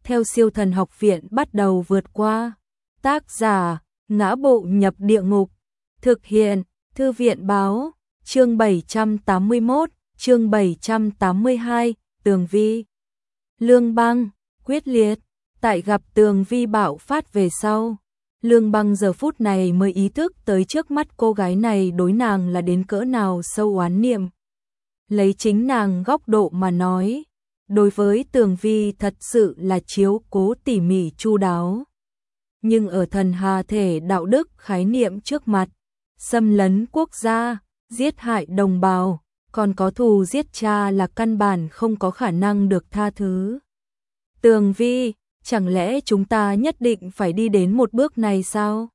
theo Siêu Thần Học Viện bắt đầu vượt qua. Tác giả: Ngã Bộ Nhập Địa Ngục. Thực hiện: Thư viện báo. Chương 781, chương 782, Tường Vi. Lương Băng quyết liệt. Tại gặp Tường Vi bạo phát về sau, Lương Băng giờ phút này mới ý thức tới trước mắt cô gái này đối nàng là đến cỡ nào sâu oán niệm. Lấy chính nàng góc độ mà nói, đối với Tường Vi thật sự là chiếu cố tỉ mỉ chu đáo. Nhưng ở thần hà thể đạo đức khái niệm trước mặt, xâm lấn quốc gia, giết hại đồng bào, còn có thù giết cha là căn bản không có khả năng được tha thứ. Tường Vi, chẳng lẽ chúng ta nhất định phải đi đến một bước này sao?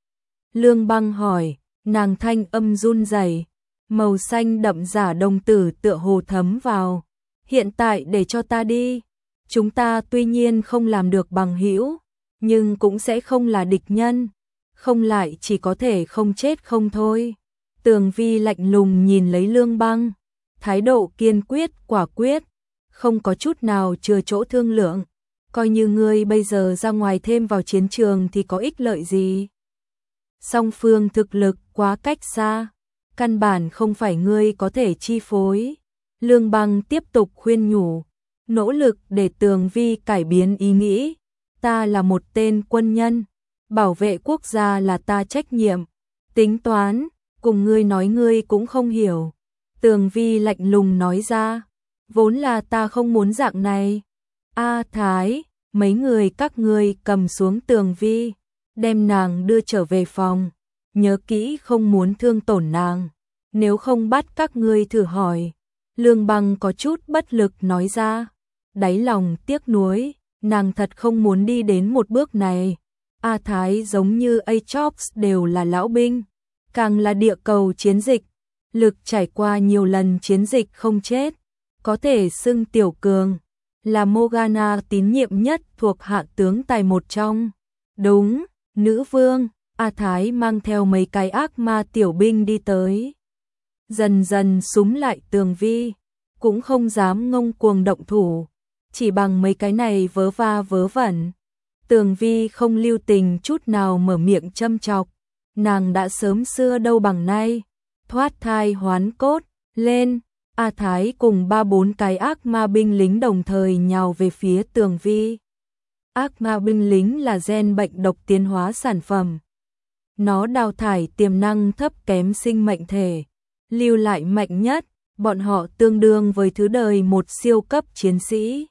Lương Băng hỏi, nàng thanh âm run rẩy, màu xanh đậm giả đồng tử tựa hồ thấm vào. Hiện tại để cho ta đi. Chúng ta tuy nhiên không làm được bằng hữu, nhưng cũng sẽ không là địch nhân. Không lại chỉ có thể không chết không thôi. Tường Vi lạnh lùng nhìn lấy Lương Băng, thái độ kiên quyết quả quyết, không có chút nào chừa chỗ thương lượng. Coi như ngươi bây giờ ra ngoài thêm vào chiến trường thì có ích lợi gì? Song phương thực lực quá cách xa, căn bản không phải ngươi có thể chi phối. Lương Băng tiếp tục khuyên nhủ, nỗ lực để Tường Vi cải biến ý nghĩ. Ta là một tên quân nhân, bảo vệ quốc gia là ta trách nhiệm. Tính toán, cùng ngươi nói ngươi cũng không hiểu. Tường Vi lạnh lùng nói ra, vốn là ta không muốn dạng này. A Thái, mấy người các ngươi cầm xuống Tường Vi, đem nàng đưa trở về phòng. Nhớ kỹ không muốn thương tổn nàng, nếu không bắt các ngươi thử hỏi. Lương Băng có chút bất lực nói ra, đáy lòng tiếc nuối, nàng thật không muốn đi đến một bước này. A Thái giống như Aatrox đều là lão binh, càng là địa cầu chiến dịch, lực trải qua nhiều lần chiến dịch không chết, có thể xưng tiểu cường, là Morgana tín nhiệm nhất thuộc hạ tướng tài một trong. Đúng, nữ vương. A Thái mang theo mấy cái ác ma tiểu binh đi tới. Dần dần súm lại Tường Vi, cũng không dám ngông cuồng động thủ, chỉ bằng mấy cái này vớ va vớ vẩn. Tường Vi không lưu tình chút nào mở miệng châm chọc, nàng đã sớm xưa đâu bằng nay, thoát thai hoán cốt, lên. A Thái cùng 3-4 cái ác ma binh lính đồng thời nhào về phía Tường Vi. Ác ma binh lính là gen bệnh độc tiến hóa sản phẩm. Nó đào thải tiềm năng thấp kém sinh mệnh thể, lưu lại mạnh nhất, bọn họ tương đương với thứ đời một siêu cấp chiến sĩ.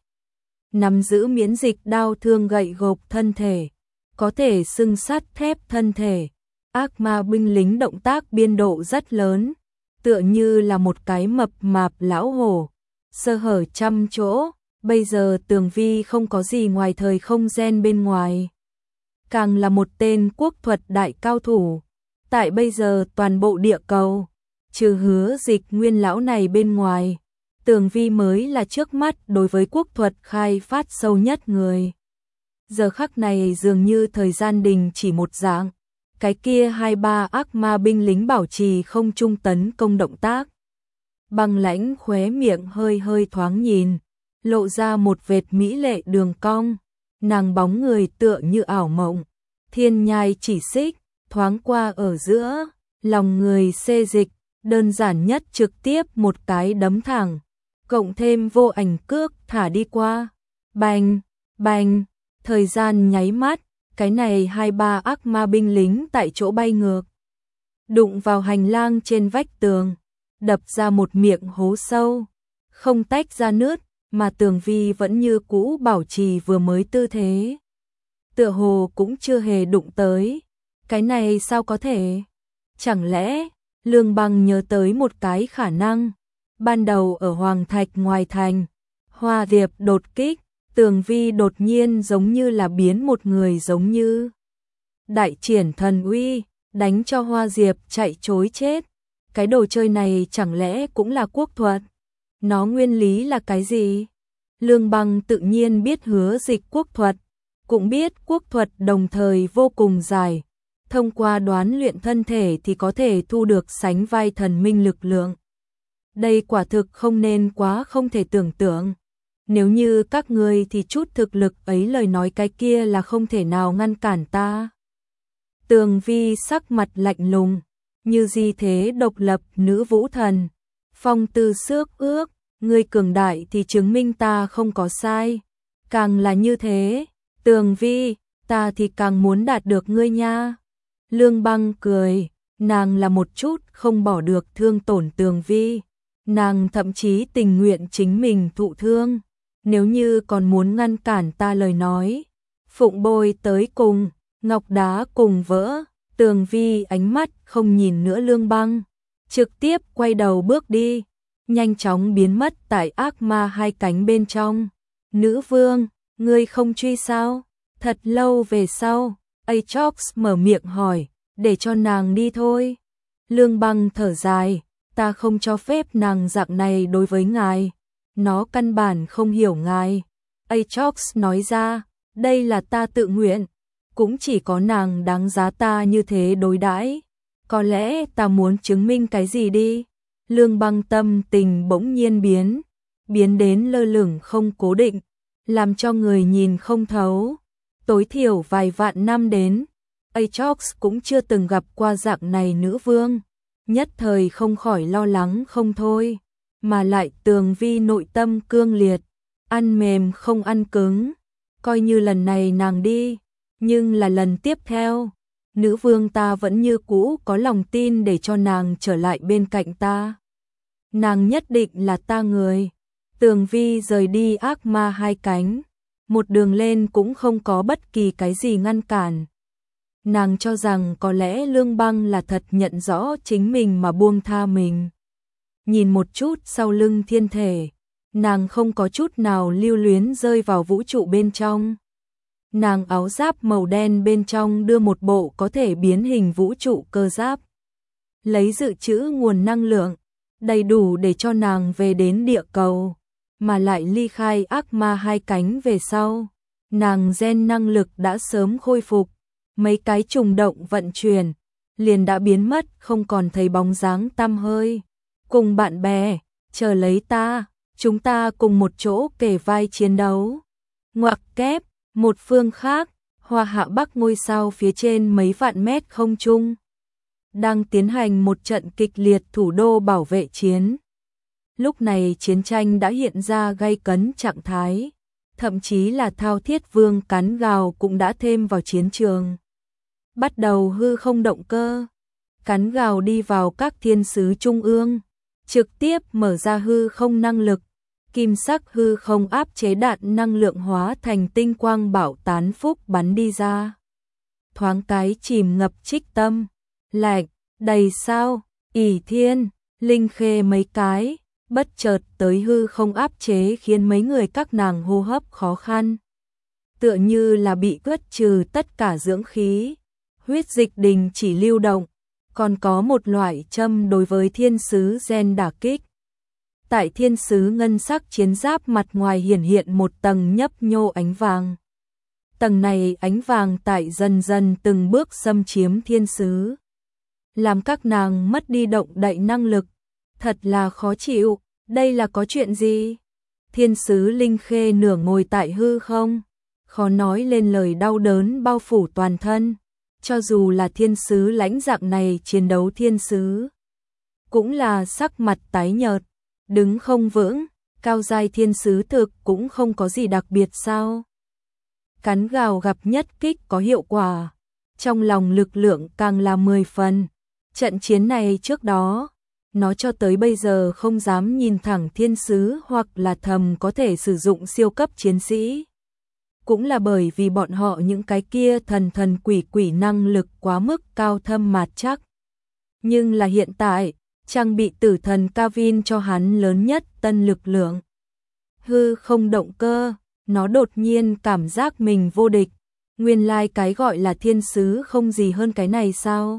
Nắm giữ miễn dịch đao thương gậy gộc thân thể, có thể xưng sắt thép thân thể. Ác ma binh lính động tác biên độ rất lớn, tựa như là một cái mập mạp lão hổ, sơ hở trăm chỗ. Bây giờ Tường Vi không có gì ngoài thời không gen bên ngoài, càng là một tên quốc thuật đại cao thủ. Tại bây giờ toàn bộ địa cầu, trừ Hứa Dịch Nguyên lão này bên ngoài, Tường Vi mới là trước mắt đối với quốc thuật khai phát sâu nhất người. Giờ khắc này dường như thời gian đình chỉ một dạng, cái kia 2-3 ác ma binh lính bảo trì không trung tấn công động tác. Băng Lãnh khóe miệng hơi hơi thoáng nhìn, lộ ra một vệt mỹ lệ đường cong, nàng bóng người tựa như ảo mộng, thiên nhai chỉ xích, thoáng qua ở giữa, lòng người xê dịch, đơn giản nhất trực tiếp một cái đấm thẳng, cộng thêm vô ảnh cước thả đi qua. Bành, bành, thời gian nháy mắt, cái này 2-3 ác ma binh lính tại chỗ bay ngược, đụng vào hành lang trên vách tường, đập ra một miệng hố sâu, không tách ra nứt, mà Tường Vi vẫn như cũ bảo trì vừa mới tư thế. Tựa hồ cũng chưa hề đụng tới. Cái này sao có thể? Chẳng lẽ, Lương Băng nhớ tới một cái khả năng. Ban đầu ở Hoàng Thạch ngoài thành, Hoa Diệp đột kích, Tường Vi đột nhiên giống như là biến một người giống như đại triển thần uy, đánh cho Hoa Diệp chạy trối chết. Cái đồ chơi này chẳng lẽ cũng là quốc thuật? Nó nguyên lý là cái gì? Lương Băng tự nhiên biết Hứa Dịch quốc thuật, cũng biết quốc thuật đồng thời vô cùng dài. Thông qua đoán luyện thân thể thì có thể thu được sánh vai thần minh lực lượng. Đây quả thực không nên quá không thể tưởng tượng. nếu như các ngươi thì chút thực lực ấy lời nói cái kia là không thể nào ngăn cản ta. Tường Vi sắc mặt lạnh lùng, như gì thế độc lập nữ vũ thần. Phong Tư xước ước, ngươi cường đại thì chứng minh ta không có sai. Càng là như thế, Tường Vi, ta thì càng muốn đạt được ngươi nha. Lương Băng cười, nàng là một chút không bỏ được thương tổn Tường Vi. Nàng thậm chí tình nguyện chính mình thụ thương. Nếu như còn muốn ngăn cản ta lời nói, phụng bồi tới cùng, ngọc đá cùng vỡ. Tường Vi ánh mắt không nhìn nữa Lương Băng, trực tiếp quay đầu bước đi, nhanh chóng biến mất tại ác ma hai cánh bên trong. Nữ vương, ngươi không truy sao? Thật lâu về sau, Aatrox mở miệng hỏi, để cho nàng đi thôi. Lương Băng thở dài, ta không cho phép nàng dạng này đối với ngài. Nó căn bản không hiểu ngài. Aatrox nói ra, đây là ta tự nguyện. Cũng chỉ có nàng đáng giá ta như thế đối đãi. Có lẽ ta muốn chứng minh cái gì đi. Lương Băng tâm tình bỗng nhiên biến đến lơ lửng không cố định, làm cho người nhìn không thấu. Tối thiểu vài vạn năm đến, Aatrox cũng chưa từng gặp qua dạng này nữ vương, nhất thời không khỏi lo lắng không thôi, mà lại Tường Vi nội tâm cương liệt, ăn mềm không ăn cứng, coi như lần này nàng đi, nhưng là lần tiếp theo, nữ vương ta vẫn như cũ có lòng tin để cho nàng trở lại bên cạnh ta. Nàng nhất định là ta người. Tường Vi rời đi ác ma hai cánh, một đường lên cũng không có bất kỳ cái gì ngăn cản. Nàng cho rằng có lẽ Lương Băng là thật nhận rõ chính mình mà buông tha mình. Nhìn một chút sau lưng thiên thể, nàng không có chút nào lưu luyến rơi vào vũ trụ bên trong. Nàng áo giáp màu đen bên trong đưa một bộ có thể biến hình vũ trụ cơ giáp. Lấy dự trữ nguồn năng lượng, đầy đủ để cho nàng về đến địa cầu, mà lại ly khai ác ma hai cánh về sau. Nàng gen năng lực đã sớm khôi phục, mấy cái trùng động vận chuyển, liền đã biến mất không còn thấy bóng dáng tăm hơi. Cùng bạn bè, chờ lấy ta, chúng ta cùng một chỗ kề vai chiến đấu. Ngoặc kép, một phương khác, Hoa Hạ Bắc ngôi sao phía trên mấy vạn mét không trung, đang tiến hành một trận kịch liệt thủ đô bảo vệ chiến. Lúc này chiến tranh đã hiện ra gay cấn trạng thái, thậm chí là Thao Thiết Vương cắn gào cũng đã thêm vào chiến trường. Bắt đầu hư không động cơ, cắn gào đi vào các thiên sứ trung ương, trực tiếp mở ra hư không năng lực, kim sắc hư không áp chế đạn năng lượng hóa thành tinh quang bạo tán phúc bắn đi ra. Thoáng cái chìm ngập Trích Tâm, Lạch, Đầy Sao, Ỷ Thiên, Linh Khê mấy cái, bất chợt tới hư không áp chế khiến mấy người các nàng hô hấp khó khăn. Tựa như là bị cất trừ tất cả dưỡng khí, huyết dịch đình chỉ lưu động, còn có một loại châm đối với thiên sứ gen đả kích. Tại thiên sứ ngân sắc chiến giáp mặt ngoài hiển hiện một tầng nhấp nhô ánh vàng. Tầng này ánh vàng tại dần dần từng bước xâm chiếm thiên sứ, làm các nàng mất đi động đậy năng lực. Thật là khó chịu, đây là có chuyện gì? Thiên sứ Linh Khê nửa ngồi tại hư không, khó nói lên lời đau đớn bao phủ toàn thân. Cho dù là thiên sứ lãnh dạng này chiến đấu thiên sứ, cũng là sắc mặt tái nhợt, đứng không vững. Cao giai thiên sứ thực cũng không có gì đặc biệt sao? Cắn gào gặp nhất kích có hiệu quả, trong lòng lực lượng càng là 10 phần. Trận chiến này trước đó, nó cho tới bây giờ không dám nhìn thẳng thiên sứ hoặc là thầm có thể sử dụng siêu cấp chiến sĩ. Cũng là bởi vì bọn họ những cái kia thần quỷ năng lực quá mức cao thâm mạt chắc. Nhưng là hiện tại, trang bị tử thần Kavin cho hắn lớn nhất tân lực lượng. Hư không động cơ, nó đột nhiên cảm giác mình vô địch. Nguyên lai cái gọi là thiên sứ không gì hơn cái này sao?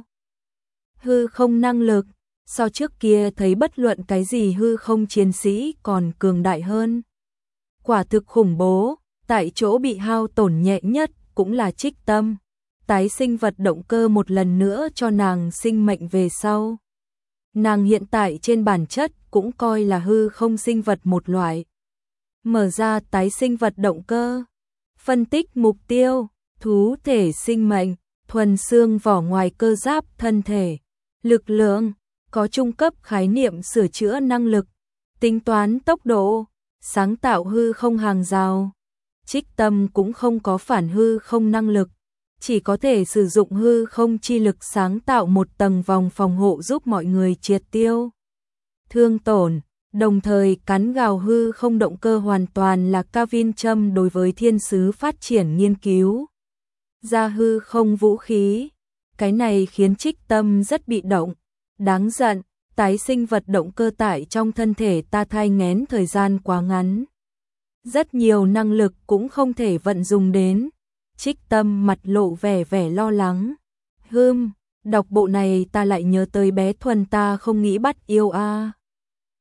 Hư không năng lực, so trước kia thấy bất luận cái gì hư không chiến sĩ còn cường đại hơn. Quả thực khủng bố, tại chỗ bị hao tổn nhẹ nhất cũng là Trích Tâm. Tái sinh vật động cơ một lần nữa cho nàng sinh mệnh về sau. Nàng hiện tại trên bản chất cũng coi là hư không sinh vật một loại. Mở ra tái sinh vật động cơ. Phân tích mục tiêu, thú thể sinh mệnh, thuần xương vỏ ngoài cơ giáp thân thể. Lực lượng, có trung cấp khái niệm sửa chữa năng lực, tính toán tốc độ, sáng tạo hư không hàng rào. Trích Tâm cũng không có phản hư không năng lực, chỉ có thể sử dụng hư không chi lực sáng tạo một tầng vòng phòng hộ giúp mọi người triệt tiêu thương tổn, đồng thời cắn gào hư không động cơ hoàn toàn là Kavin Châm đối với thiên sứ phát triển nghiên cứu ra hư không vũ khí. Cái này khiến Trích Tâm rất bị động, đáng giận, tái sinh vật động cơ tại trong thân thể ta thai nghén thời gian quá ngắn. Rất nhiều năng lực cũng không thể vận dụng đến. Trích Tâm mặt lộ vẻ lo lắng. Đọc bộ này ta lại nhớ tới bé Thuần ta không nghĩ bắt yêu a.